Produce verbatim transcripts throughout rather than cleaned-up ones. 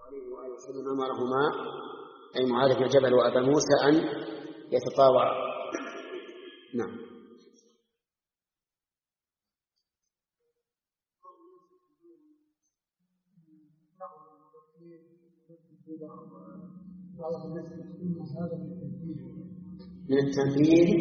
عليه وآله وسلم أمرهما أي معاذ بن جبل وأبا موسى أن يتطاوعا. نعم. من التنفيذ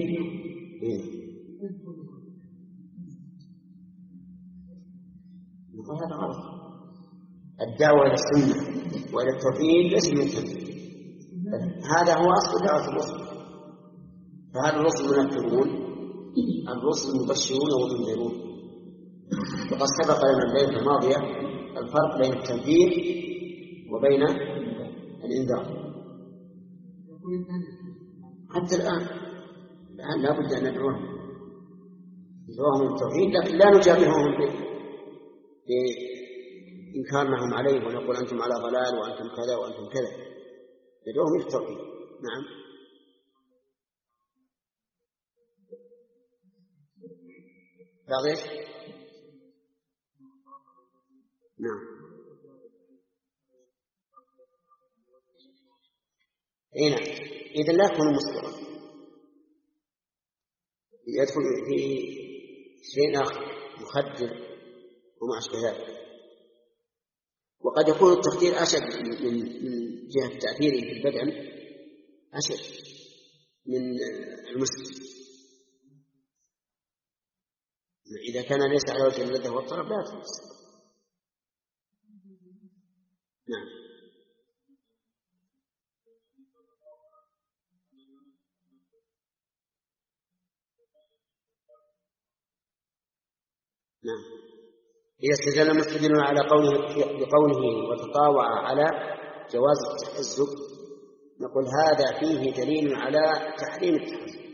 هذا غلط. الدعوة إلى السنة وإلى التوحيد ليس من التنفيذ، هذا هو أصل دعوة الرسل. فهذا الرسل منفذون، الرسل مبشرون ومنذرون. وقد سبق لنا الليلة الماضية الفرق بين التنفيذ وبين الإنذار. حتى الآن الآن لا بد أن ندعوهم ندعوهم للتوحيد، لكن لا نجابههم بإنكارهم عليه ونقول أنتم على ضلال وأنتم كذا وأنتم كذا، ندعوهم للتوحيد. نعم. واضح؟ نعم. اي نعم. اذا لا يكون مسكرا، يدخل في شيء اخر مخدر وما اشبه ذلك. وقد يكون التخدير اشد من من جهه تاثيره في البدن، اشد من المسكر. اذا كان ليس على وجه اللذه والطرب لا تمس. نعم. نعم. إذا استدل مستدل على قوله بقوله وتطاوع على جواز التحزب، نقول هذا فيه دليل على تحريم التحزب،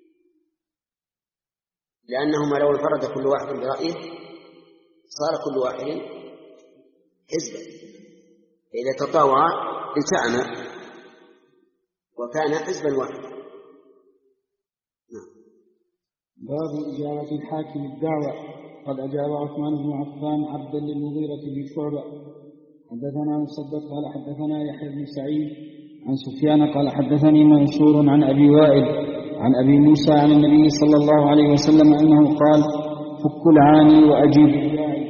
لأنهما لو انفرد كل واحد برأيه صار كل واحد حزبا، إذا تطاوع التأم وكان حزبا واحدا. نعم. باب إجابة الحاكم الدعوة. قد أجاب عثمان بن عفان عبدا للمغيرة بن شعبة. حدثنا مسدد قال حدثنا يحيى بن سعيد عن سفيان قال حدثني منصور عن أبي وائل عن أبي موسى عن النبي صلى الله عليه وسلم أنه قال فك العاني وأجيب الداعي.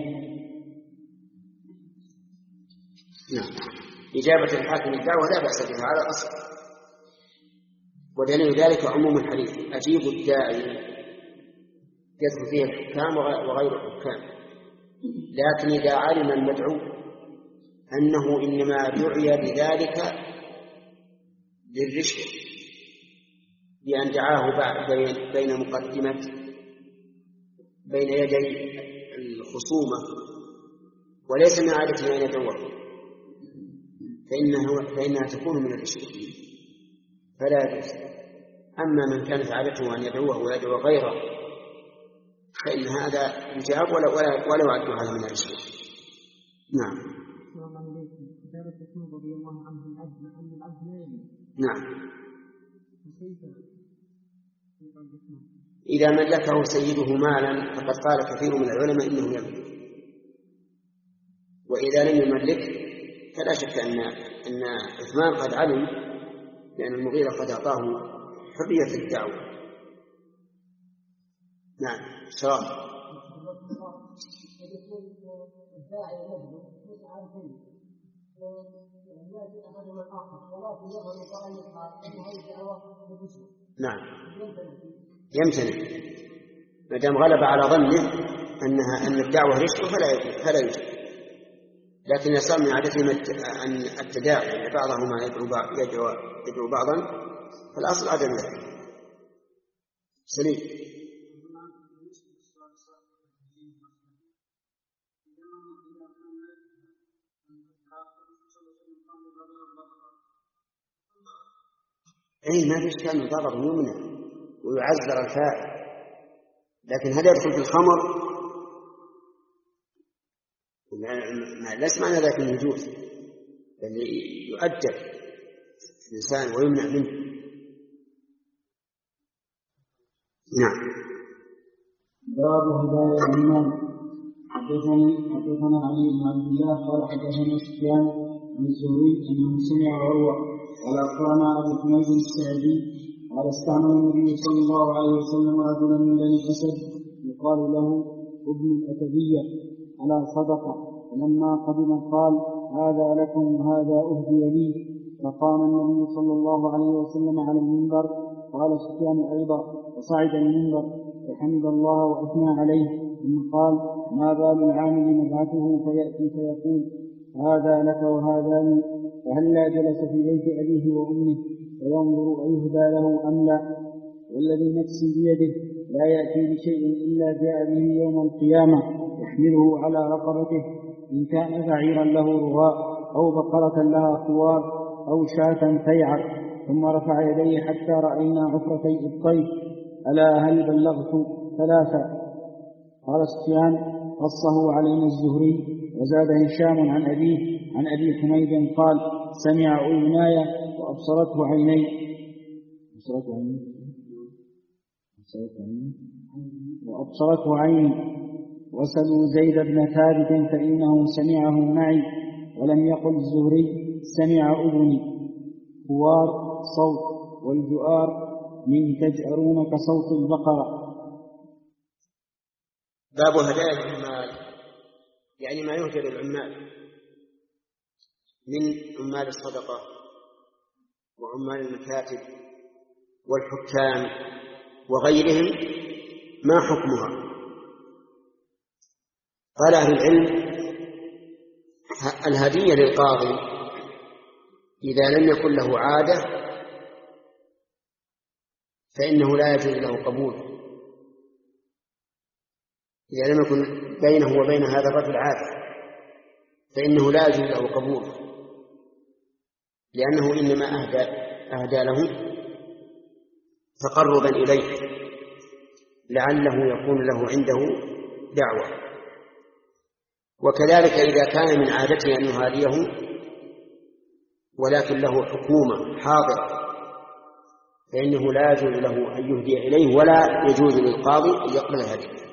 نعم. إجابة الحاكم الدعوة لا بأس بها على الأصل، ودليل ذلك عموم الحديث أجيب الداعي يدخل فيه الحكام وغير الحكام. لكن إذا علم المدعو أنه إنما دعي لذلك للرشوة بأن دعاه بين مقدمة بين يدي الخصومة وليس من عادته أن يدعوه، فإنه فإنها تكون من الرشوة فلا يجوز. أما من كانت عادته أن يدعوه ويدعو غيره فإن هذا يجاب ولا ولا يعد هذا من الرشوة. نعم. نعم. إذا ملكه سيده مالا فقد قال كثير من العلماء إنه يملك، وإذا لم يملك فلا شك أن أن عثمان قد علم، لأن المغيرة قد أعطاه حرية الدعوة. نعم. سلام. نعم. يمتنع ما دام غلب على ظنه أنها أن الدعوة رشوة فلا فلا يجب. لكن يصار من عادتهم أن التداعي أن بعضهما يدعو يدعو يدعو بعضا فالأصل عدم ذلك. سليم. أي ما في إشكال من ضرر يمنع ويعذر الفاعل، لكن هل يدخل في الخمر؟ ليس معنى ذلك الوجود، بل يؤدب الإنسان ويمنع منه. نعم. باب هداية الإمام. حدثني حدثنا علي بن عبد الله قال حدثنا سفيان عن الزهري أنه سمع عروة قال أخبرنا أبو حميد السعدي قال استعمل النبي صلى الله عليه وسلم رجلا من بني أسد يقال له ابن الأتبية على صدقة، فلما قدم قال هذا لكم وهذا أهدي لي، فقام النبي صلى الله عليه وسلم على المنبر. قال سفيان أيضا وصعد المنبر فحمد الله وأثنى عليه، ثم قال ما بال العامل نبعثه فيأتي فيقول هذا لك وهذا لي، فهلا جلس في بيت أبيه وأمه فينظر أيهدى له أم لا، والذي نفسي بيده لا يأتي بشيء إلا جاء به يوم القيامة يحمله على رقبته، إن كان بعيرا له رغاء أو بقرة لها خوار أو شاة تيعر، ثم رفع يديه حتى رأينا عفرتي الطيف، ألا هل بلغت ثلاثة. قال سفيان قصه علينا الزهري. وزاد هشام عن أبيه عن أبي حميد قال سمع أذناي وأبصرته عيني أبصرته عيني وأبصرته عيني وسلوا زيد بن ثابت فإنه سمعه معي، ولم يقل الزهري سمع أذني. خوار صوت، والجؤار من تجأرون كصوت البقرة. باب هدايا العمال، يعني ما يهدى للعمال من عمال الصدقة وعمال المكاتب والحكام وغيرهم، ما حكمها؟ قال أهل العلم الهدية للقاضي إذا لم يكن له عادة فإنه لا يجوز له قبول، إذا لم يكن بينه وبين هذا الرجل عادة فإنه لا يجوز له قبول، لأنه إنما أهدى, أهدى له تقربا إليه لعله يكون له عنده دعوة. وكذلك إذا كان من عادته أن يهاديه ولكن له حكومة حاضرة فإنه لا يجوز له أن يهدي إليه، ولا يجوز للقاضي أن يقبل الهدية،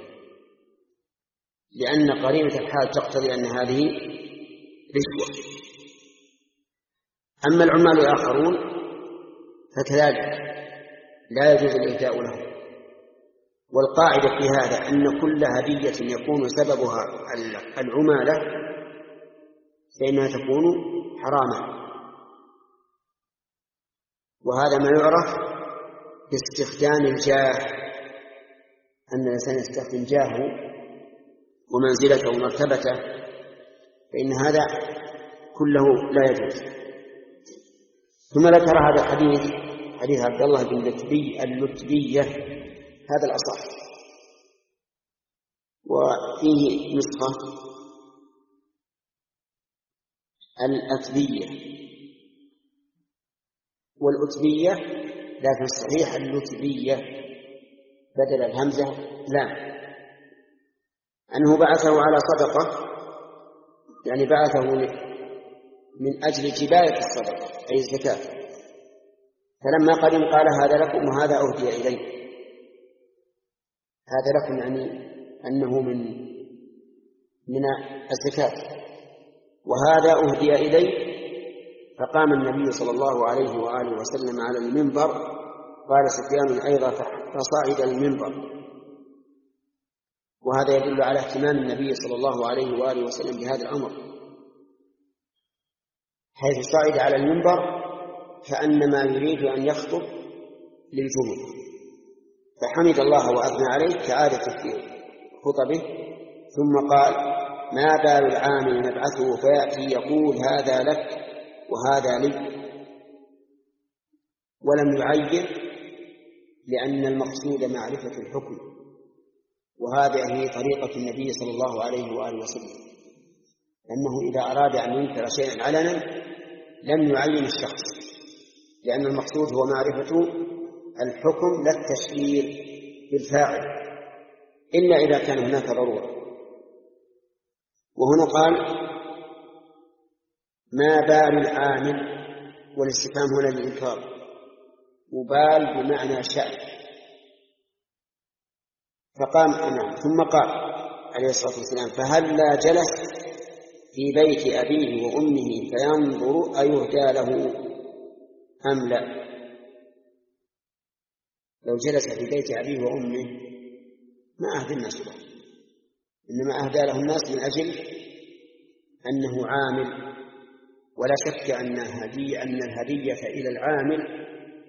لأن قرينة الحال تقتضي أن هذه رشوة. أما العمال الآخرون فكذلك لا يجوز الإهداء له. والقاعدة في هذا أن كل هدية يكون سببها العمالة فإنها تكون حراما، وهذا ما يعرف باستخدام الجاه، أن الإنسان يستخدم جاهه ومنزلته ومرتبته، فإن هذا كله لا يجوز. ثم ذكر هذا الحديث حديث عبد الله بن لتبي اللتبية، هذا الأصح، وفيه نسخة الأتبية والأتبية، لكن الصحيح اللتبية بدل الهمزة لام، أنه بعثه على صدقة، يعني بعثه من أجل جباية الصدقة أي الزكاة، فلما قدم قال هذا لكم وهذا أهدي إليه. هذا لكم يعني أنه من من الزكاة، وهذا أهدي إليه. فقام النبي صلى الله عليه وآله وسلم على المنبر، قال سفيان أيضا فصعد المنبر، وهذا يدل على اهتمام النبي صلى الله عليه وآله وسلم بهذا الأمر، حيث صعد على المنبر كأنما يريد أن يخطب للجمعة، فحمد الله وأثنى عليه كعادة في خطبه، ثم قال ما بال العامل نبعثه فيأتي يقول هذا لك وهذا لي، ولم يعين لأن المقصود معرفة الحكم، وهذه هي طريقة النبي صلى الله عليه وآله وسلم، أنه إذا أراد أن ينكر شيئا علنا لم يعين الشخص، لأن المقصود هو معرفة الحكم لا التشهير بالفاعل إلا إذا كان هناك ضرورة. وهنا قال ما بال العامل، والاستفهام هنا للإنكار، وبال بمعنى شأن، فقام أمام ثم قال عليه الصلاة والسلام فهل لا جلس في بيت أبيه وأمه فينظر أيهدى له أم لا. لو جلس في بيت أبيه وأمه ما أهدى الناس له، إنما أهدى له الناس من أجل أنه عامل، ولا شك أن هدية أن الهدية إلى العامل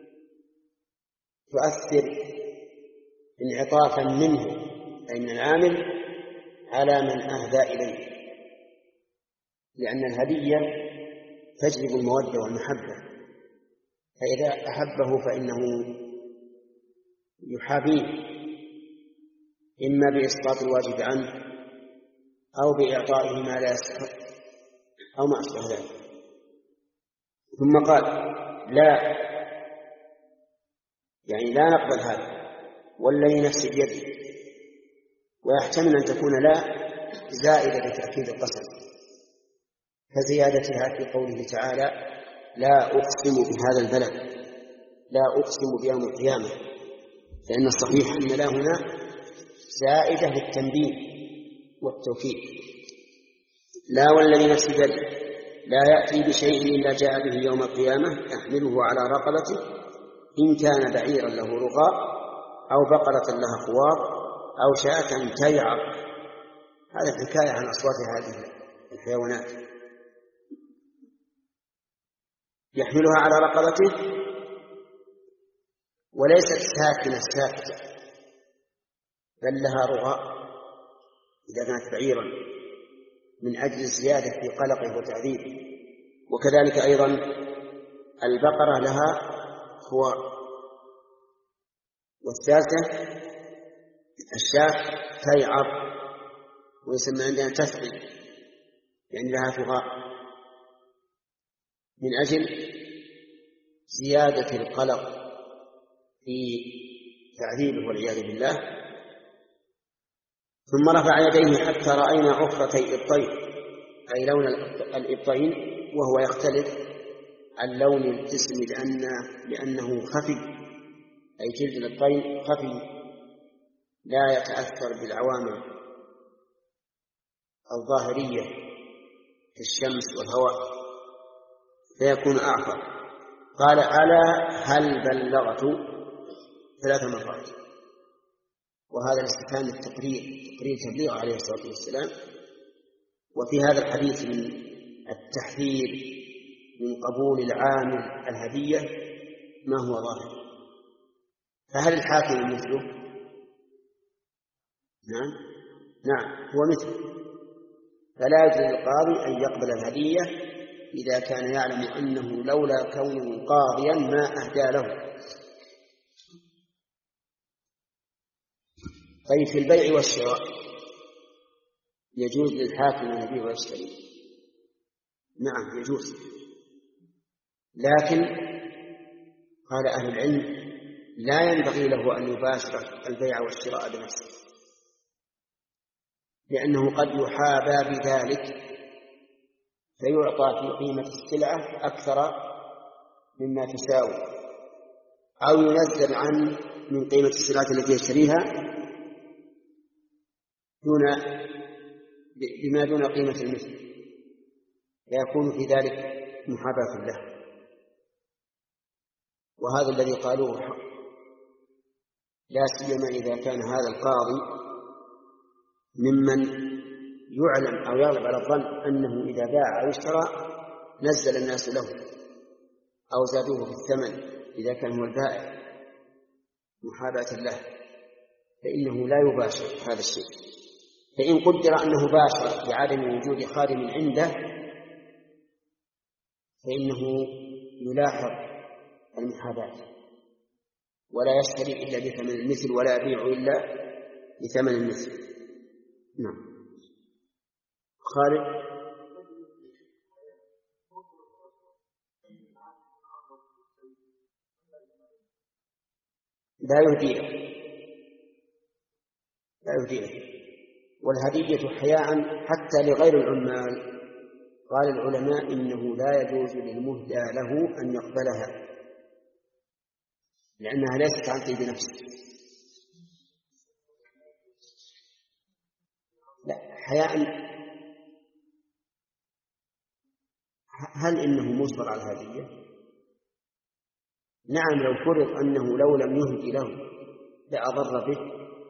تؤثر انعطافا منه أي من العامل على من أهدى إليه، لأن الهدية تجلب المودة والمحبة، فإذا أحبه فإنه يحابيه إما بإسقاط الواجب عنه أو بإعطائه ما لا يستحق أو ما أشبه ذلك. ثم قال لا، يعني لا نقبل هذا والذي نفسي بيده، ويحتمل أن تكون لا زائدة لتأكيد القسم كزيادتها في قوله تعالى لا أقسم بهذا البلد، لا أقسم بيوم القيامة، لأن الصحيح أن لا هنا زائدة للتنبيه والتوكيد. لا والذي نفسي بيده لا يأتي بشيء إلا جاء به يوم القيامة يحمله على رقبته إن كان بعيرا له رغاء أو بقرة لها خوار أو شاة تيعر. هذا حكاية عن أصوات هذه الحيوانات. يحملها على رقبته وليست ساكنة ساكتة، بل لها رغاء إذا كانت بعيرا من أجل الزيادة في قلقه وتعذيبه. وكذلك أيضا البقرة لها خوار. والثالثة الشاة تيعر ويسمى عندنا تثقي، يعني لها ثغاء من أجل زيادة القلق في تعذيبه والعياذ بالله. ثم رفع يديه حتى رأينا عفرتي الطير أي لون الإبطين، وهو يختلف عن لون الجسم لأن لأنه خفي، أي جلد الطير خفي لا يتأثر بالعوامل الظاهرية كالشمس والهواء فيكون أعفر. قال ألا هل بلغت ثلاث مرات، وهذا الاستفهام للتقرير، تقرير تبليغ عليه الصلاة والسلام. وفي هذا الحديث من التحذير من قبول العامل الهدية ما هو ظاهر. فهل الحاكم مثله؟ نعم نعم هو مثله. فلا يجوز للقاضي أن يقبل الهدية إذا كان يعلم أنه لولا كونه قاضيا ما أهدى له. طيب في البيع والشراء يجوز للحاكم أن يبيع ويشتري؟ نعم يجوز، لكن قال أهل العلم لا ينبغي له أن يباشر البيع والشراء بنفسه، لأنه قد يحابى بذلك فيعطى في قيمة السلعة أكثر مما تساوي، أو ينزل عنه من قيمة السلعة التي يشتريها دون بما دون قيمة المثل، فيكون في ذلك محاباة له. وهذا الذي قالوه حق، لا سيما إذا كان هذا القاضي ممن يعلم أو يغلب على الظن أنه إذا باع أو اشترى نزل الناس له أو زادوه في الثمن إذا كان هو البائع محاباة له، فإنه لا يباشر هذا الشيء. فإن قدر أنه باشر بعدم وجود خادم عنده فإنه يلاحظ المحاباة ولا يشتري إلا بثمن المثل ولا يبيع إلا بثمن المثل. نعم. خالد لا يهديه لا يهديه والهدية حياء حتى لغير العمال. قال العلماء إنه لا يجوز للمهدى له أن يقبلها لأنها ليست عن طيب نفسه. لا حياء هل إنه مجبر على الهدية؟ نعم، لو فرض أنه لو لم يهدي له لأضر به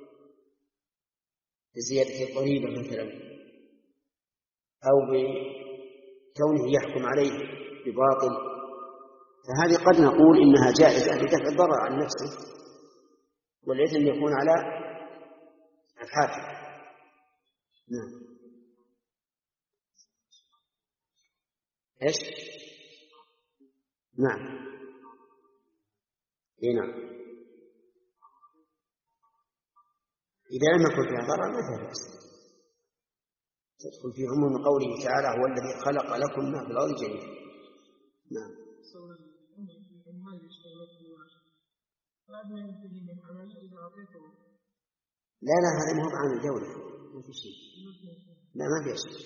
بزيادة الضريبة مثلا، أو بكونه يحكم عليه بباطل، فهذه قد نقول إنها جائزة لدفع الضرر عن نفسه، والإثم يكون على الحاكم. نعم. إيش؟ نعم. إيه نعم. إذا لم يكن فيها ضرر ما فيها بأس، تدخل في عموم قوله تعالى: هو الذي خلق لكم ما في الأرض جميعا. نعم. لا لا، هذا ما هو عن الجولة، ما في شيء. لا ما في شيء.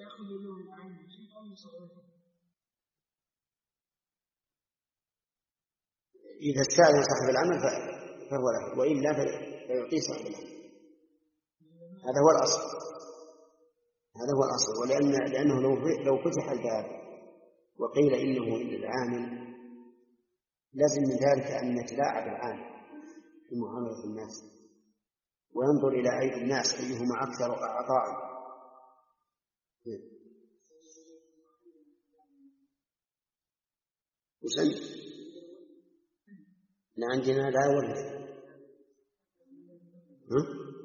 إذا استأذن صاحب العمل فهو له، وإلا فيعطيه صاحب العمل. هذا هو الأصل، هذا هو الأصل. ولأن لأنه لو لو فتح الباب وقيل إنه للعامل لازم من ذلك أن يتلاعب العامل في معاملة الناس، وينظر إلى أيدي الناس أيهما أكثر عطاء. وسن لا عندنا لا ولا ها؟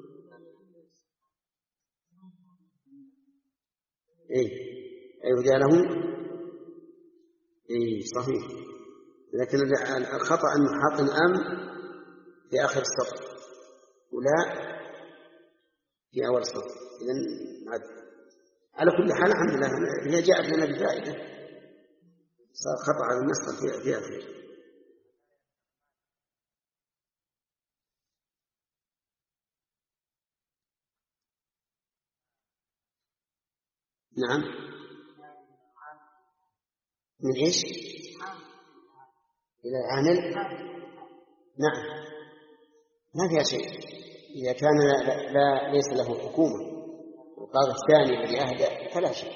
إيه أيهدى لهم. إيه صحيح، لكن الخطأ أنه حاط أم في آخر السطر ولا في أول السطر. إذن على كل حال الحمد لله هي جاءت لنا بفائدة، صار خطأ على النسخ في في آخر. نعم. من إيش؟ إلى العامل. نعم ما فيها شيء إذا كان لا, لا ليس له حكومة، وقال الثاني الذي أهدى فلا شيء،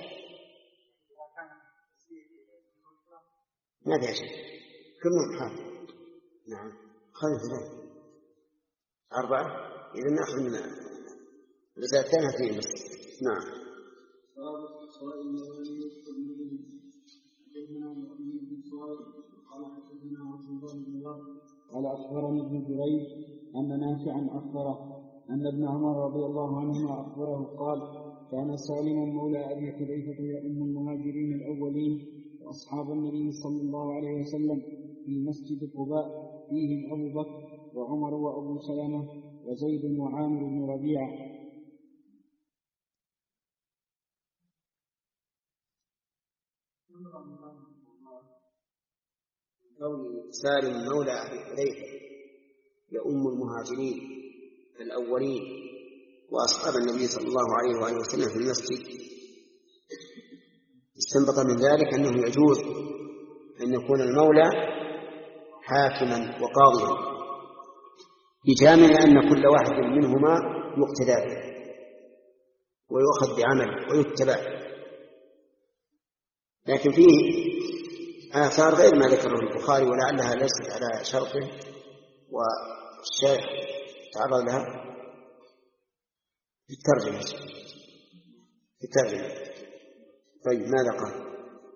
ما فيها شيء، كلهم حال. نعم. خمسة ثلاثة أربعة. إذا نأخذ من الرسالة الثانية اثنين بس. نعم. قال أخبرني ابن جريج أن نافعا أخبره أن ابن عمر رضي الله عنهما أخبره قال: كان سالم مولى أبي حذيفة يؤم المهاجرين الأولين وأصحاب النبي صلى الله عليه وسلم في مسجد قباء، فيهم أبو بكر وعمر وأبو سلمة وزيد وعامر بن ربيعة. قول سالم مولى أبي حذيفة يؤم المهاجرين الأولين وأصحاب النبي صلى الله عليه وآله وسلم في المسجد، استنبط من ذلك أنه يجوز أن يكون المولى حاكما وقاضيا، بجامع أن كل واحد منهما يقتدى به ويؤخذ بعمله ويتبع. لكن فيه آثار غير ما ذكره البخاري ولعلها ليست على شرطه، والشيخ تعرض لها في الترجمة في الترجمة. طيب ماذا قال؟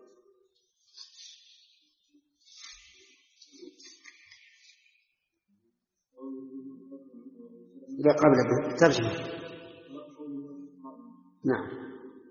لا قبل الترجمة. نعم.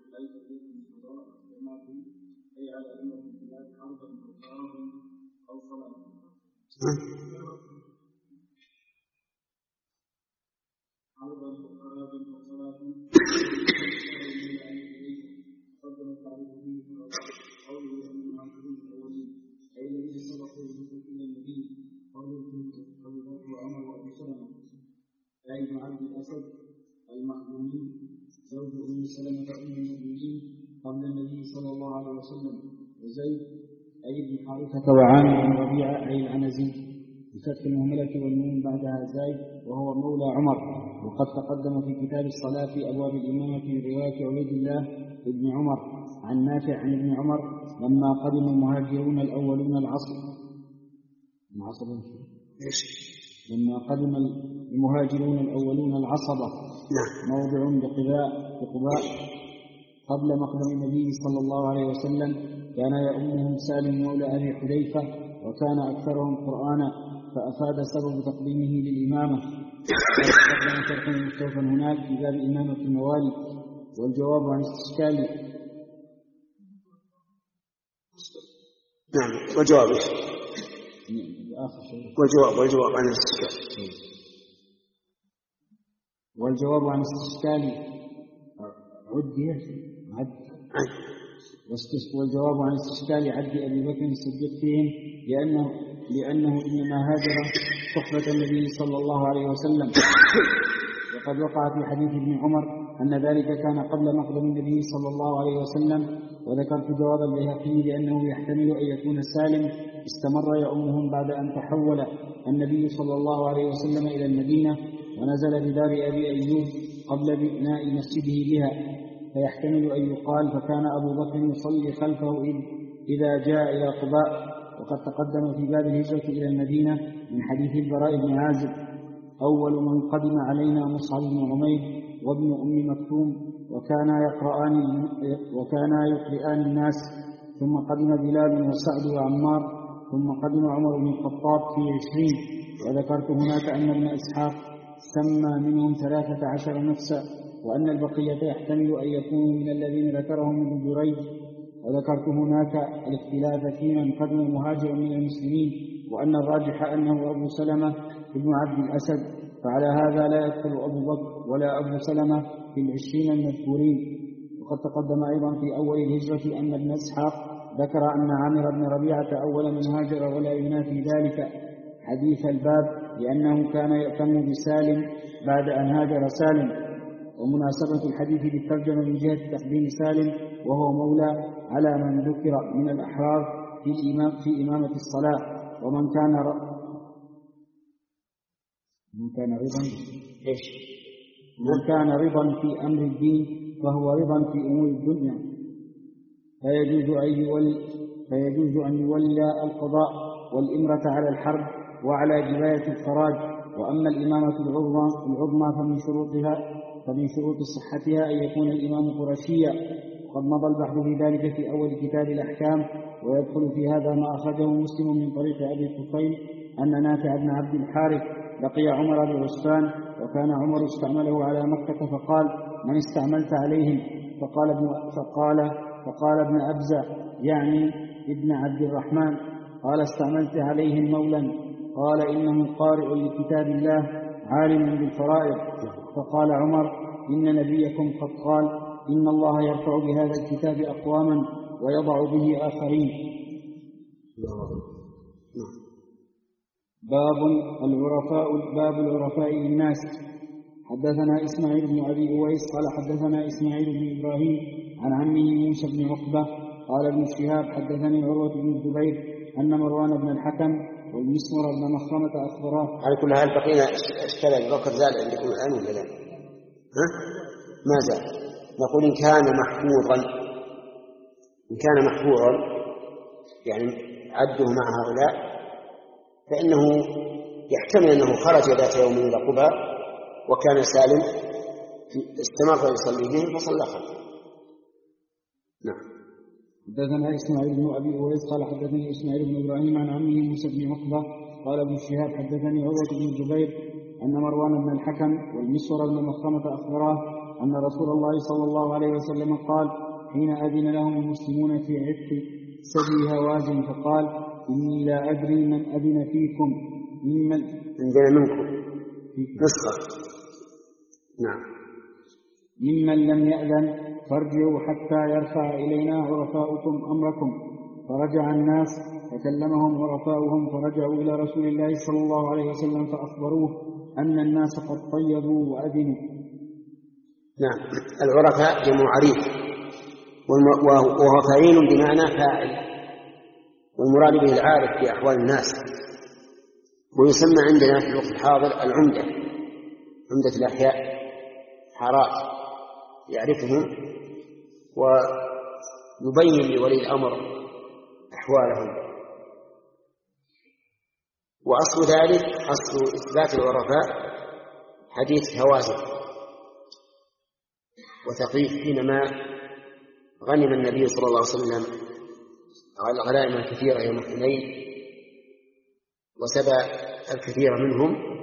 زيد بن عبد الأسد المخزومي زوج أم سلمة أم المؤمنين قبل النبي صلى الله عليه وسلم، وزيد أي بن حارثة وعامر بن ربيعة أي العنزي بفتح المهملة والنون بعدها زيد وهو مولى عمر. وقد تقدم في كتاب الصلاة في أبواب الإمامة من رواية عبيد الله ابن عمر عن نافع عن ابن عمر لما قدم المهاجرون الأولون العصر العصر لما قدم المهاجرون الأولون العصبة موضع بقباء بقباء قبل مقدم النبي صلى الله عليه وسلم كان يؤمهم سالم مولى أبي حذيفة وكان أكثرهم قرآنا فأفاد سبب تقديمه للإمامة. وقدم شرح مستوفى هناك في باب إمامة الموالي والجواب عن استشكال. نعم وجواب والجواب والجواب عن الاستشكال والجواب عن استشكال عدية عد والجواب عن استشكال عد أبي بكر الصديق فيهم لأنه لأنه إنما هاجر صحبة النبي صلى الله عليه وسلم. وقد وقع في حديث ابن عمر أن ذلك كان قبل مقدم النبي صلى الله عليه وسلم. وذكرت جواب البيهقي لأنه يحتمل أن يكون سالم استمر يؤمهم بعد أن تحول النبي صلى الله عليه وسلم إلى المدينة ونزل بدار أبي أيوب قبل بناء مسجده بها، فيحتمل أن يقال فكان أبو بكر يصلي خلفه إذا جاء إلى قباء. وقد تقدم في باب الهجرة إلى المدينة من حديث البراء بن عازب أول من قدم علينا مصعب بن عمير وابن أم مكتوم وكانا يقرآن وكانا يقرآن الناس، ثم قدم بلال وسعد وعمار، ثم قدم عمر بن الخطاب في عشرين. وذكرت هناك أن ابن إسحاق سمى منهم ثلاثة عشر نفسا وأن البقية يحتمل أن يكونوا من الذين ذكرهم ابن جريج. وذكرت هناك الاختلاف في من قدم مهاجرا من المسلمين وأن الراجح أنه أبو سلمة ابن عبد الأسد، فعلى هذا لا يدخل أبو بكر ولا أبو سلمة في العشرين المذكورين. وقد تقدم أيضا في أول الهجرة أن ابن إسحاق ذكر أن عامر بن ربيعة أول من هاجر ولا ينافي ذلك حديث الباب لأنه كان يأتم بسالم بعد أن هاجر سالم. ومناسبة الحديث بالترجمة من جهة تقديم سالم وهو مولى على من ذكر من الأحرار في, الإمام في إمامة الصلاة. ومن كان ر... من كان رضا من كان رضا في أمر الدين فهو رضا في أمور الدنيا، فيجوز أن يولي فيجوز أن يولى القضاء والإمرة على الحرب وعلى جباية الخراج. وأما الإمامة العظمى العظمى فمن شروطها فمن شروط صحتها أن يكون الإمام قرشيا. وقد مضى البحث في ذلك في أول كتاب الأحكام. ويدخل في هذا ما أخرجه مسلم من طريق أبي الطفيل أن نافع بن عبد الحارث لقي عمر بعسفان وكان عمر استعمله على مكة فقال من استعملت عليهم؟ فقال ابن فقال فقال ابن أبزة يعني ابن عبد الرحمن قال استعملت عليهم مولا قال إنه قارئ لكتاب الله عالم بالفرائض. فقال عمر إن نبيكم قد قال إن الله يرفع بهذا الكتاب أقواما ويضع به آخرين. باب العرفاء باب العرفاء للناس. حدثنا إسماعيل بن أبي أويس قال حدثنا إسماعيل بن إبراهيم عن عمه موسى بن عقبة قال ابن شهاب حدثني عروة بن الزبير أن مروان بن الحكم والمسور بن مخرمة أخبراه. على كل حال بقينا اشكال أبي بكر زال عندكم الآن ولا لا؟ ها؟ ما زال. نقول إن كان محفوظا إن كان محفوظا يعني عده مع هؤلاء فإنه يحتمل أنه خرج ذات يوم إلى قباء وكان سالم استمر يصلي بهم فصلى خلفه. نعم. حدثنا إسماعيل بن أبي أويس قال حدثني إسماعيل بن إبراهيم عن عمه موسى بن عقبة قال ابن شهاب حدثني عروة بن الزبير أن مروان بن الحكم والمسور بن مخرمة أخبراه أن رسول الله صلى الله عليه وسلم قال حين أذن لهم المسلمون في عتق سبي هوازن فقال إني لا أدري من أذن فيكم ممن عندنا منكم نسخة نعم ممن لم يأذن فارجعوا حتى يرفع إلينا عرفاؤكم أمركم. فرجع الناس فكلمهم عرفاؤهم فرجعوا إلى رسول الله صلى الله عليه وسلم فأخبروه أن الناس قد طيبوا وأذنوا. نعم. العرفاء جمع عريف وهو فعيل بمعنى فاعل والمراد به العارف في أحوال الناس ويسمى عندنا في الوقت الحاضر العمدة عمدة الأحياء حارات يعرفهم ويبين لولي الأمر أحواله. وأصل ذلك أصل إثبات العرفاء حديث هوازن وثقيف حينما غنم النبي صلى الله عليه وسلم على الغنائم الكثيرة يوم حنين وسبى الكثير منهم،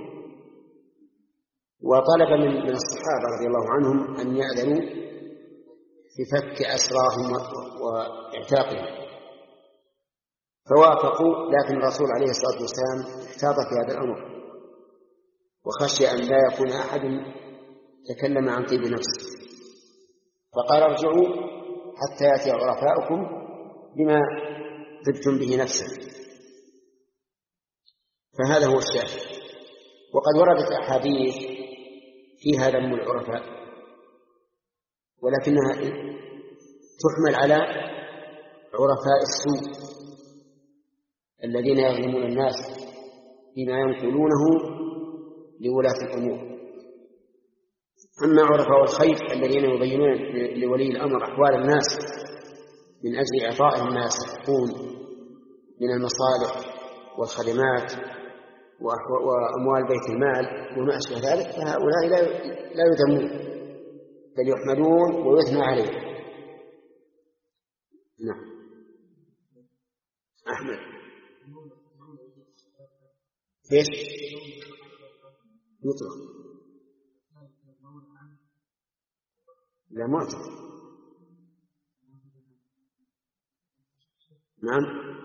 وطلب من من الصحابة رضي الله عنهم أن يأذنوا في فك أسراهم واعتاقهم، فوافقوا، لكن الرسول عليه الصلاة والسلام احتاط في هذا الأمر وخشي أن لا يكون أحد تكلم عن طيب نفسه، فقال ارجعوا حتى يأتي عرفاؤكم بما طبتم به نفسا. فهذا هو الشاهد. وقد وردت أحاديث فيها ذم العرفاء، ولكنها تحمل على عرفاء السوء الذين يظلمون الناس بما ينقلونه لولاة الأمور. أما عرفاء الخير الذين يبينون لولي الأمر أحوال الناس من أجل إعطائهم ما يستحقون من المصالح والخدمات وأموال بيت المال وما أشبه ذلك، فهؤلاء لا يذمون بل يحمدون ويثنى عليهم. نعم. أحمد ايش يطلق؟ لا معتق. نعم.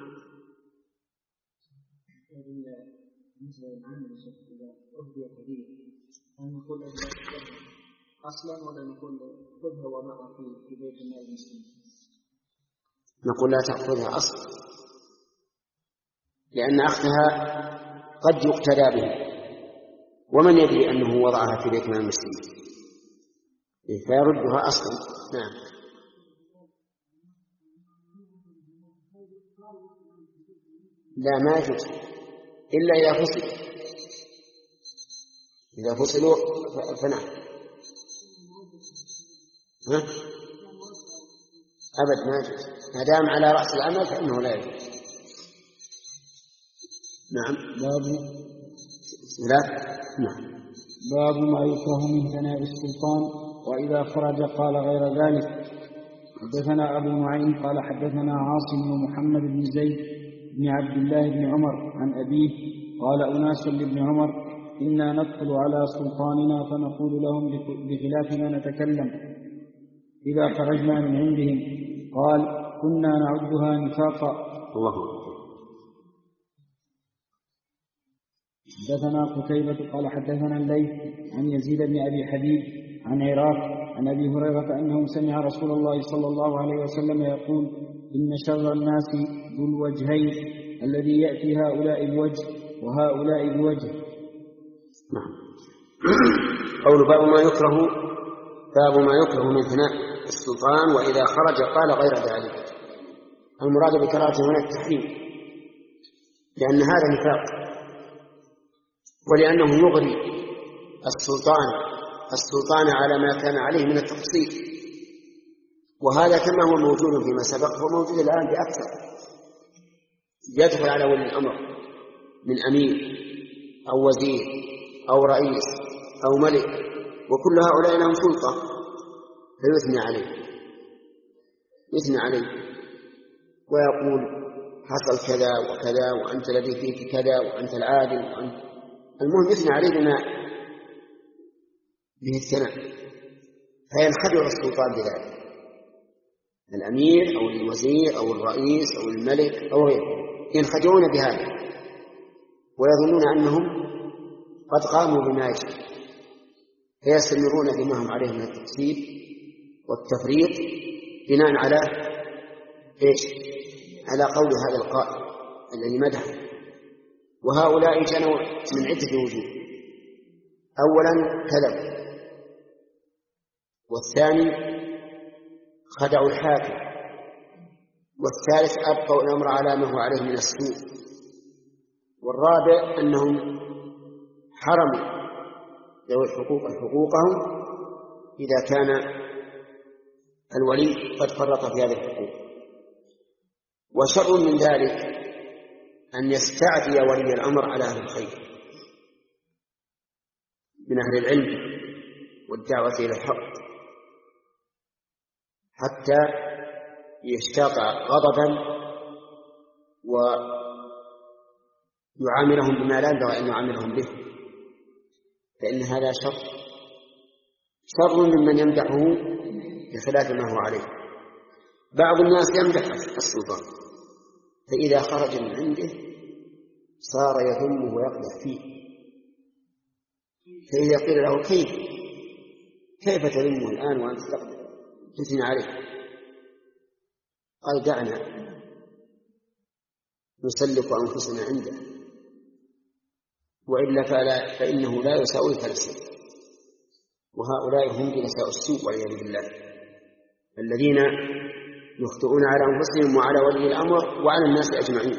أصلا ولا نقول خذها وضعها في بيت المال المسلم؟ نقول لا تأخذها أصلا، لأن أخذها قد يقتدى به، ومن يدري أنه وضعها في بيت المال المسلم فيردها أصلا. نعم. لا ما يجوز إلا إذا فصل، إذا فصلوا فنعم. ها؟ أبد ما يجوز، ما دام على رأس العمل فإنه لا يجوز. نعم. باب لا. نعم. باب ما يكره من ثناء السلطان وإذا خرج قال غير ذلك. حدثنا أبو نعيم قال حدثنا عاصم بن محمد بن زيد بن عبد الله بن عمر عن أبيه قال أناس لابن عمر إنا ندخل على سلطاننا فنقول لهم بخلاف ما نتكلم إذا خرجنا من عندهم. قال كنا نعدها نفاقا. الله. حدثنا قتيبة قال حدثنا الليث عن يزيد بن أبي حبيب عن عراق عن أبي هريرة أنه سمع رسول الله صلى الله عليه وسلم يقول إن شر الناس ذو الوجهين الذي يأتي هؤلاء بوجه وهؤلاء بوجه. نعم. قول باب ما يكره، باب ما يكره من ثناء السلطان وإذا خرج قال غير ذلك. المراد بكراهة هنا التحريم، لأن هذا نفاق، ولأنه يغري السلطان السلطان على ما كان عليه من التقصير، وهذا كما هو موجود فيما سبق هو موجود الآن بأكثر. يدخل على ولي الأمر من أمير أو وزير أو رئيس أو ملك، وكل هؤلاء لهم سلطة، فيثني عليه يثني عليه ويقول حصل كذا وكذا وأنت الذي فيك كذا وأنت العادل وأنت، المهم يثني عليه بما به الثناء، فينخدع السلطان بذلك، الأمير أو الوزير أو الرئيس أو الملك أو غيره ينخدعون بهذا ويظنون أنهم قد قاموا بما يجب، فيستمرون بما هم عليه من التكسير والتفريط بناء على إيش؟ على قول هذا القائل الذي مدحه. وهؤلاء جنوا من عدة وجوه: أولا كذب، والثاني خدعوا الحاكم، والثالث أبقوا الأمر على ما هو عليه من السوء، والرابع أنهم حرموا ذوي الحقوق حقوقهم إذا كان الولي قد فرط في هذه الحقوق. وشر من ذلك أن يستعدي ولي الأمر على أهل الخير من أهل العلم والدعوة إلى الحق حتى يشتاق غضبا ويعاملهم بما لا ينبغي أن يعاملهم به، فإن هذا شر شر ممن يمدحه بخلاف ما هو عليه. بعض الناس يمدح السلطان، فإذا خرج من عنده صار يذمه ويقدح فيه، فإذا قيل له كيف كيف تذمه الآن وأنت تثني عليه؟ قال دعنا نسلك أنفسنا عنده، وإلا فلا فإنه لا يساوي فلسا. وهؤلاء هم جلساء السوء والعياذ بالله، الذين يخطئون على أنفسهم وعلى ولي الأمر وعلى الناس أجمعين.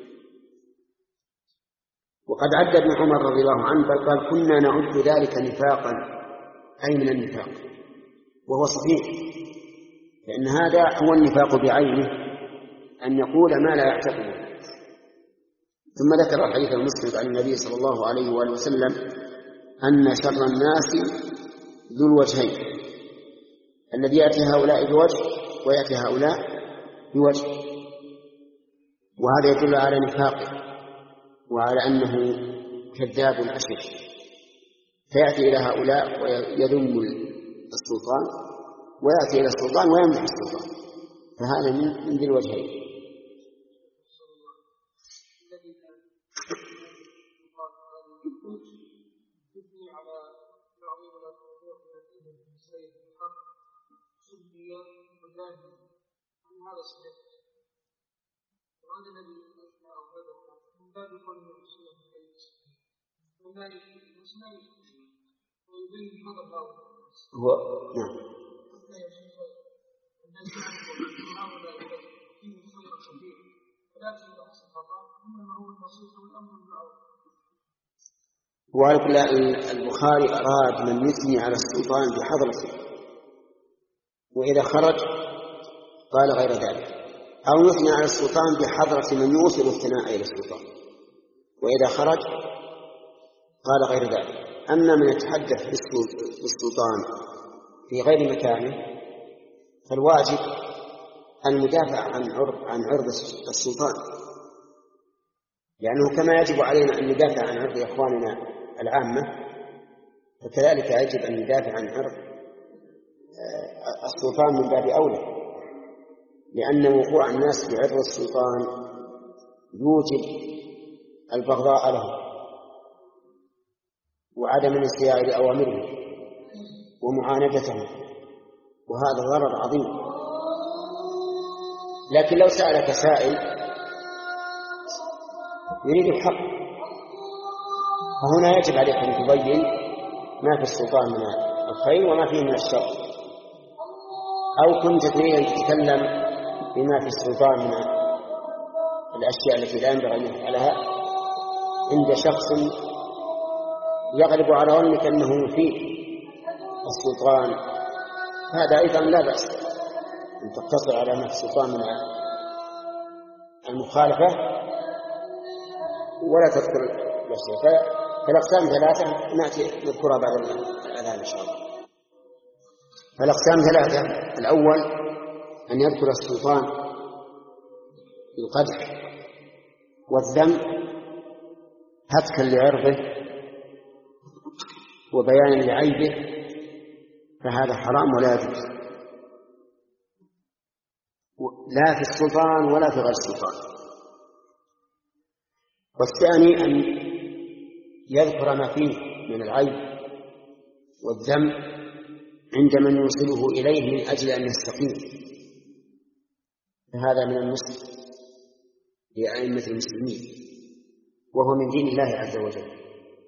وقد عد ابن عمر رضي الله عنه بل قال كنا نعد ذلك نفاقا، أي من النفاق، وهو صحيح، لأن هذا هو النفاق بعينه، أن يقول ما لا يعتقده. ثم ذكر الحديث المسند عن النبي صلى الله عليه وآله وسلم أن شر الناس ذو الوجهين، الذي يأتي هؤلاء بوجه ويأتي هؤلاء بوجه، وهذا يدل على نفاقه وعلى أنه كذاب أشر، فيأتي إلى هؤلاء ويذم السلطان، ويأتي إلى السلطان ويمنع السلطان، فهذا من ذي الوجهين. هو نعم وعلى البخاري أراد من يثني على السلطان بحضرته، وإذا خرج قال غير ذلك، أو يثني على السلطان بحضرة من يوصل الثناء إلى السلطان، وإذا خرج قال غير ذلك. أما من يتحدث بالسلطان في غير مكانه فالواجب المدافع عن عرض عن عرض السلطان، لأنه كما يجب علينا أن ندافع عن عرض إخواننا العامة، فكذلك يجب أن ندافع عن عرض السلطان من باب أولى، لأن وقوع الناس في عرض السلطان يوجب البغضاء له وعدم الانصياع لأوامره ومعاندته، وهذا ضرر عظيم. لكن لو سألك سائل يريد الحق، فهنا يجب عليك أن تبين ما في السلطان من الخير وما فيه من الشر، أو كنت تريد أن تتكلم بما في السلطان من الأشياء التي لا ينبغي أن يفعلها عند شخص يغلب على ظنك أنه يفيد السلطان، هذا أيضا لا بأس أن تقتصر على ما في السلطان من المخالفة ولا تذكر الأشياء. فالأقسام ثلاثة نأتي نذكرها بعد الأذان إن شاء الله. فالأقسام ثلاثة: الأول أن يذكر السلطان بالقدح والذم هتكا لعرضه وبيانا لعيبه، فهذا حرام ولا يجوز، لا في السلطان ولا في غير السلطان. والثاني أن يذكر ما فيه من العيب والذم عند من يوصله إليه من أجل أن يستقيم، فهذا من النصح لأئمة المسلمين، وهو من دين الله عز وجل.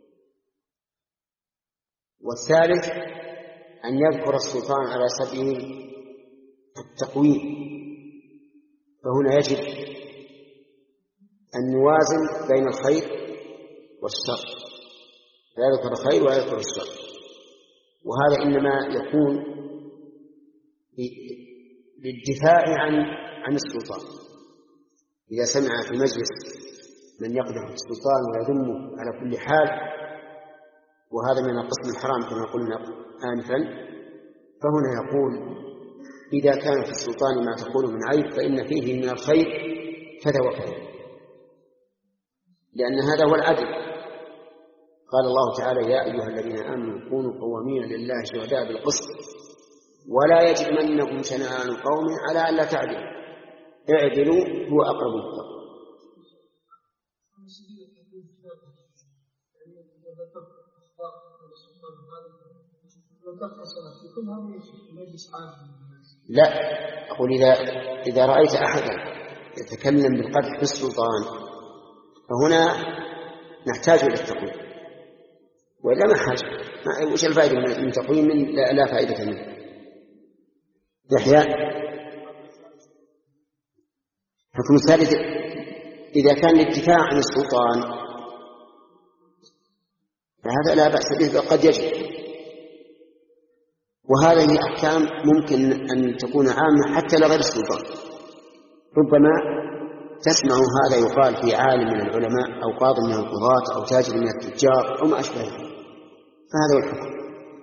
والثالث أن يذكر السلطان على سبيل التقويم، فهنا يجب أن نوازن بين الخير والشر، لا يذكر الخير ولا يذكر الشر، وهذا إنما يكون للدفاع عن عن السلطان. إذا سمع في مجلس من يقدح السلطان ويذمه على كل حال، وهذا من القسم الحرام كما قلنا آنفا، فهنا يقول إذا كان في السلطان ما تقول من عيب فإن فيه من الخير كذا وكذا، لأن هذا هو العدل. قال الله تعالى: يا أيها الذين آمنوا كونوا قوامين لله شهداء بالقسط ولا يجرمنكم شنآن قوم على ألا تعدلوا اعدلوا هو أقرب للتقوى. لا، أقول إذا إذا رأيت أحدا يتكلم بالقدح بالسلطان فهنا نحتاج إلى التقويم، وإلا ما حاجة. وش الفائدة من تقويم لا, لا فائدة منه؟ يحيى حكم الثالث إذا كان الدفاع عن السلطان فهذا لا بأس به، قد يجب. وهذه أحكام ممكن أن تكون عامة حتى لغير السلطان. ربما تسمع هذا يقال في عالم من العلماء أو قاضي من القضاة أو تاجر من التجار أو ما أشبه ذلك، فهذا هو الحكم.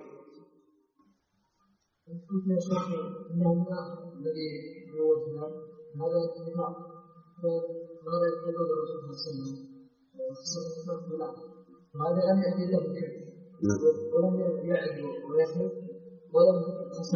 هذا لم يأتي له ولم يعد ويثبت ولم يتصل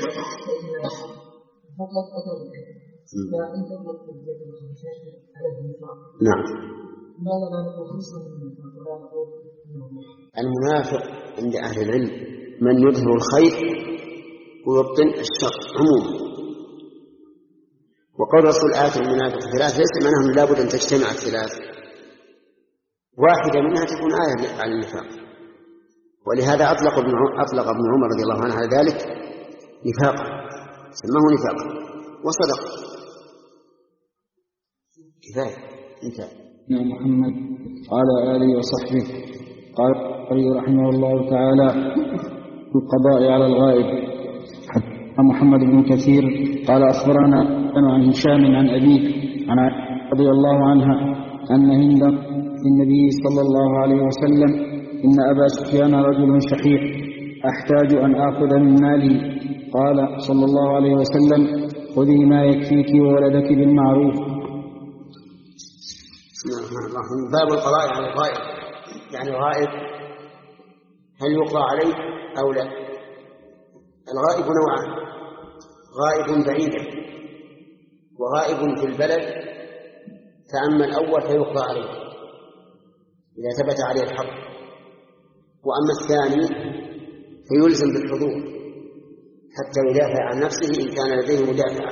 فقط أتى فإن تطلق الزكاة والمشاكل على النفاق. نعم. ماذا لا نقول خصوصا من النفاق ولا نقول المنافق عند أهل العلم من يظهر الخير ويبطن الشر عموما. وقول رسول آية المنافق ثلاث ليس معناه لابد أن تجتمع الثلاث، واحدة منها تكون آية على النفاق. ولهذا أطلق ابن أطلق ابن عمر رضي الله عنه على ذلك نفاقا، سماه نفاقا وصدق. كفاية انتهى. نعم. محمد وعلى آله وصحبه. قال البخاري رحمه الله تعالى: القضاء على الغائب. حدثنا محمد بن كثير قال أخبرنا عن هشام عن أبيه عن عائشة رضي الله عنها أن هند النبي صلى الله عليه وسلم: إن أبا سفيان رجل شحيح أحتاج أن آخذ من مالي. قال صلى الله عليه وسلم: خذي ما يكفيك وولدك بالمعروف. بسم الله الرحمن الرحيم. باب القضاء على الغائب. يعني الغائب هل يقضى عليه أو لا؟ الغائب نوعان: غائب بعيدا وغائب في البلد. فأما الأول فيقضى عليه إذا ثبت عليه الحق، وأما الثاني فيلزم بالحضور حتى يدافع عن نفسه إن كان لديه مدافع.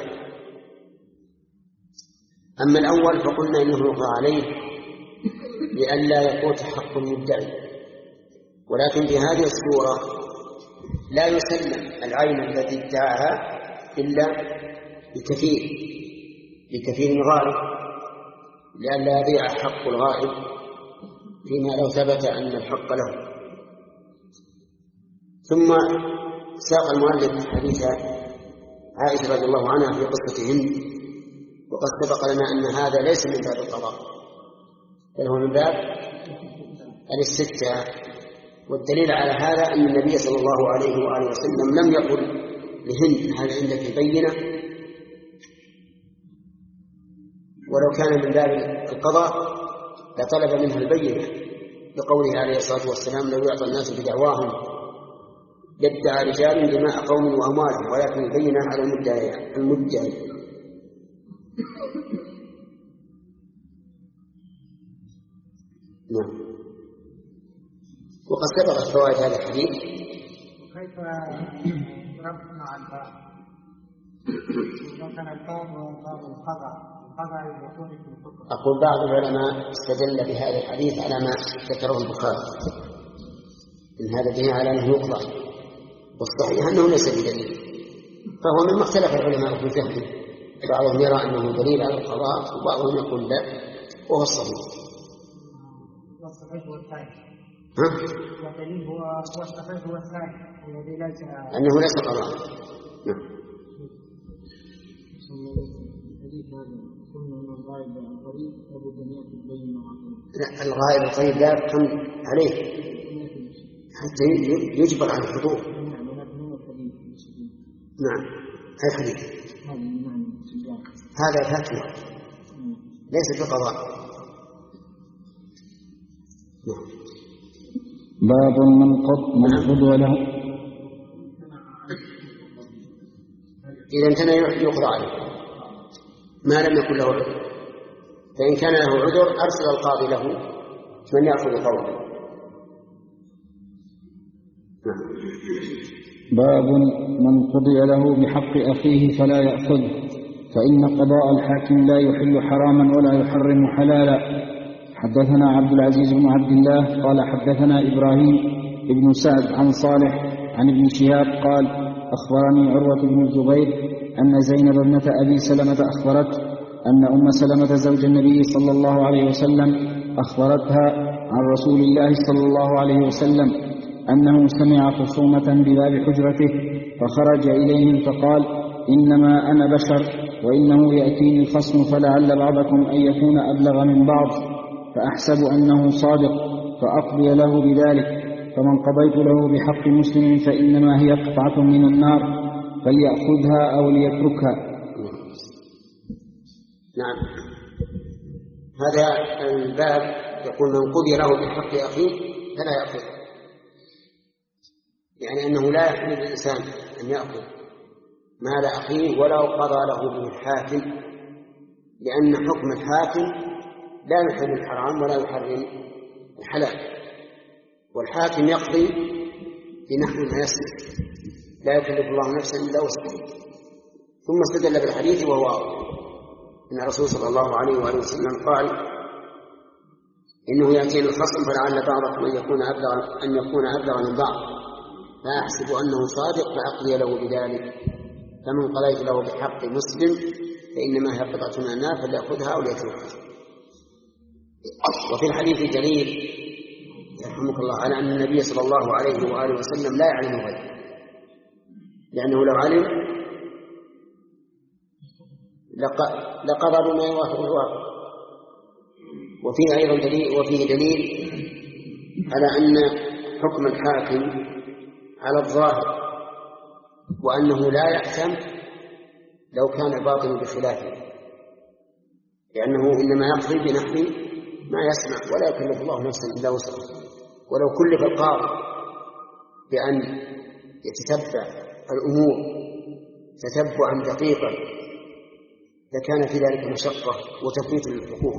أما الأول فقلنا إنه يقضى عليه لئلا يفوت حق المدعي، ولكن في هذه الصورة لا يسلم العين التي ادعاها إلا لكثير لكثير الغائب، لئلا يضيع حق الغائب فيما لو ثبت أن الحق له. ثم ساق المؤلف حديث عائشة رضي الله عنها في قصة هند، وقد سبق لنا أن هذا ليس من باب القضاء بل هو من باب الاستفتاء. والدليل على هذا أن النبي صلى الله عليه وآله وسلم لم يقل لهند: هل عندك بينة؟ ولو كان من باب القضاء لطلب منها البينة، بقوله عليه الصلاة والسلام: لو يعطى الناس بدعواهم يدعى رجال دماء قوم وأموالهم ولكن البينة على المدعي. نعم. وقد سبقت فوائد هذا الحديث. كيف ربط مع الباب؟ إذا كان الباب هو باب القضاء، القضاء يكون في الحكم. أقول بعض العلماء استدل بهذا الحديث على ما ذكره البخاري، إن هذا دليل على أنه يقضى، والصحيح أنه ليس بدليل، فهو مما اختلف العلماء في فهمه. بعضهم يرى أنه دليل على القضاء وبعضهم يقول لا، وهو الصحيح. والصحيح هو الثاني. ها؟ والدليل هو الصحيح هو الثاني الذي ليس أنه ليس قضاء. نعم. لا، الغائب القريب لا يحكم عليه حتى يجبر على الحضور. نعم، هذا حديث، هذا فتوى ليس بقضاء. باب من قد قضي له إذا كان يقضى عليه ما لم يكن له عذر، فإن كان له عذر أرسل القاضي له من يأخذ قوله. باب من قضي له بحق أخيه فلا يأخذ، فإن قضاء الحاكم لا يحل حراما ولا يحرم حلالا. حدثنا عبد العزيز بن عبد الله قال حدثنا إبراهيم بن سعد عن صالح عن ابن شهاب قال أخبرني عروة بن الزبير أن زينب ابنة أبي سلمة أخبرت أن أم سلمة زوج النبي صلى الله عليه وسلم أخبرتها عن رسول الله صلى الله عليه وسلم أنه سمع خصومة بباب حجرته فخرج إليهم فقال إنما أنا بشر وإنه يأتيني الخصم فلعل بعضكم أن يكون أبلغ من بعض فأحسب أنه صادق فأقضي له بذلك، فمن قضيت له بحق مسلم فإنما هي قطعة من النار فليأخذها أو ليتركها. نعم، هذا الباب يقول من قضي له بحق أخيه فلا يأخذ، يعني أنه لا يحل للإنسان أن يأخذ مال أخيه ولو قضى له به الحاكم، لأن حكم الحاكم لا يحل الحرام ولا يحرم الحلال، والحاكم يقضي بنحو ما يسر، لا يكلف الله نفسا إلا وسعها. ثم استدل بالحديث وهو واضح إن الرسول صلى الله عليه وآله وسلم قال إنه يأتي الخصم فلعل بعضكم أن يكون أبلغ أن يكون أبلغ من بعض فأحسب أنه صادق فأقضي له بذلك، فمن قضيت له بحق مسلم فإنما هي قطعة من النار فليأخذها أو ليتركها. وفي الحديث دليل يرحمك الله على أن النبي صلى الله عليه وآله وسلم لا يعلم الغيب، لأنه لو علم لقضى بما يوافق الواقع. وفيه أيضا دليل وفيه دليل على أن حكم الحاكم على الظاهر، وأنه لا يأثم لو كان الباطن بخلافه، لأنه إنما يقضي بنحو ما يسمع ولا يكلف الله نفسا إلا وسعها. ولو كلف القاضي بأن يتتبع الأمور تتبعا دقيقا لكان في ذلك مشقة وتفويت للحقوق.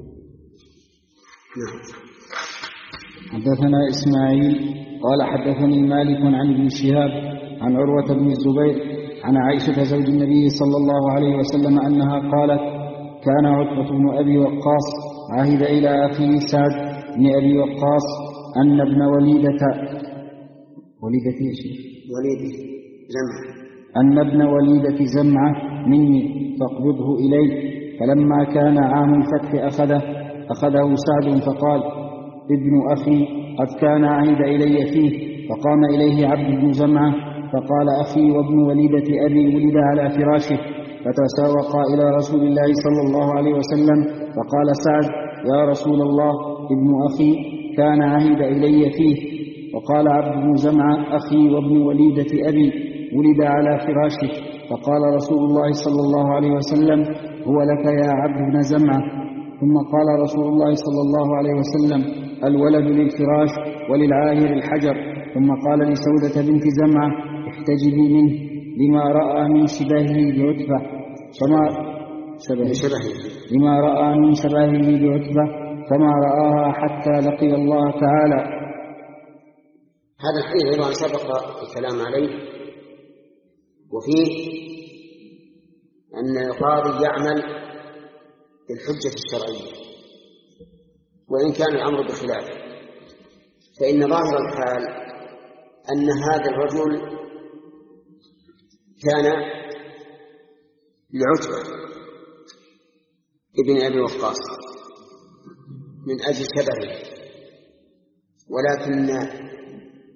نعم. حدثنا إسماعيل قال حدثني مالك عن ابن شهاب عن عروة بن الزبير عن عائشة زوج النبي صلى الله عليه وسلم أنها قالت كان عتبة بن أبي وقاص عهد إلى أخيه سعد بن أبي وقاص أن ابن وليدة وليدة وليدة زمعة أن ابن وليدة زمعة مني فاقبضه إلي. فلما كان عام الفتح أخذه أخذه سعد فقال ابن أخي قد كان عهد إلي فيه، فقام إليه عبد بن زمعة فقال أخي وابن وليدة أبي ولد على فراشه، فتساوقا إلى رسول الله صلى الله عليه وسلم فقال سعد يا رسول الله ابن أخي كان عهد إلي فيه، وقال عبد بن زمعة أخي وابن وليدة أبي ولد على فراشه، فقال رسول الله صلى الله عليه وسلم هو لك يا عبد بن زمعة. ثم قال رسول الله صلى الله عليه وسلم الولد للفراش وللعاهر الحجر. ثم قال لسودة بنت زمعة احتجبي منه لما رأى من شبهه بعتبة فما شبهه لما رأى من شبهه بعتبة فما رآها حتى لقي الله تعالى. هذا الحديث أيضا سبق الكلام عليه، وفيه أن القاضي يعمل بالحجة الشرعية وإن كان الأمر بخلافه، فإن ظاهر الحال أن هذا الرجل كان لعتبة ابن أبي وقاص من أجل شبهه، ولكن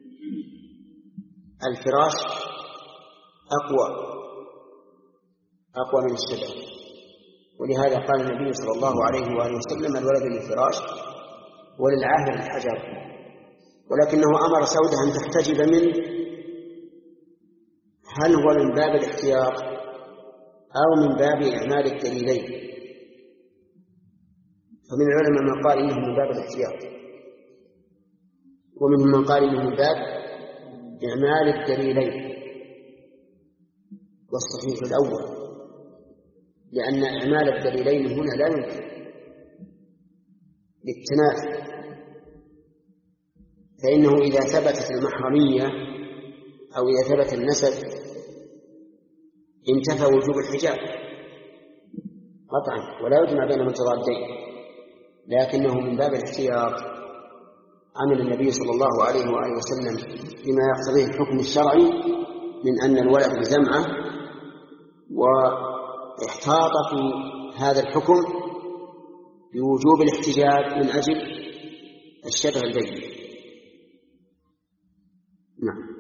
الفراش أقوى أقوى من الشبه. ولهذا قال النبي صلى الله عليه وآله وسلم: الولد للفراش وللعاهر الحجر. ولكنه أمر سودة أن تحتجب منه. هل هو من باب الاحتياط أو من باب إعمال الدليلين؟ فمن العلماء من قال إنه من باب الاحتياط، ومنهم من قال إنه من باب إعمال الدليلين، والصحيح الأول، لأن إعمال الدليلين هنا لا يمكن للتنافي، فإنه إذا ثبتت المحرمية أو إذا ثبت النسب انتفى وجوب الحجاب قطعا، ولا يجمع بين متضادين. لكنه من باب الاحتياط عمل النبي صلى الله عليه وآله وسلم بما يقتضيه الحكم الشرعي من أن الولد بجمعه، واحتاط في هذا الحكم بوجوب الاحتجاب من أجل الشبه البين. نعم.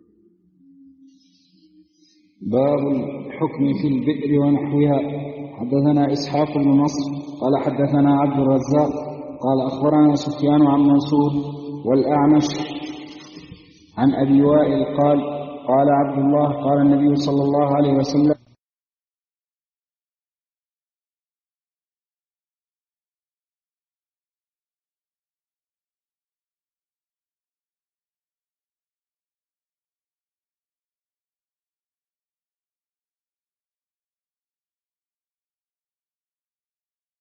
باب الحكم في البئر ونحوها. حدثنا إسحاق بن نصر قال حدثنا عبد الرزاق قال أخبرنا سفيان عن منصور والأعمش عن أبي وائل قال قال عبد الله قال النبي صلى الله عليه وسلم: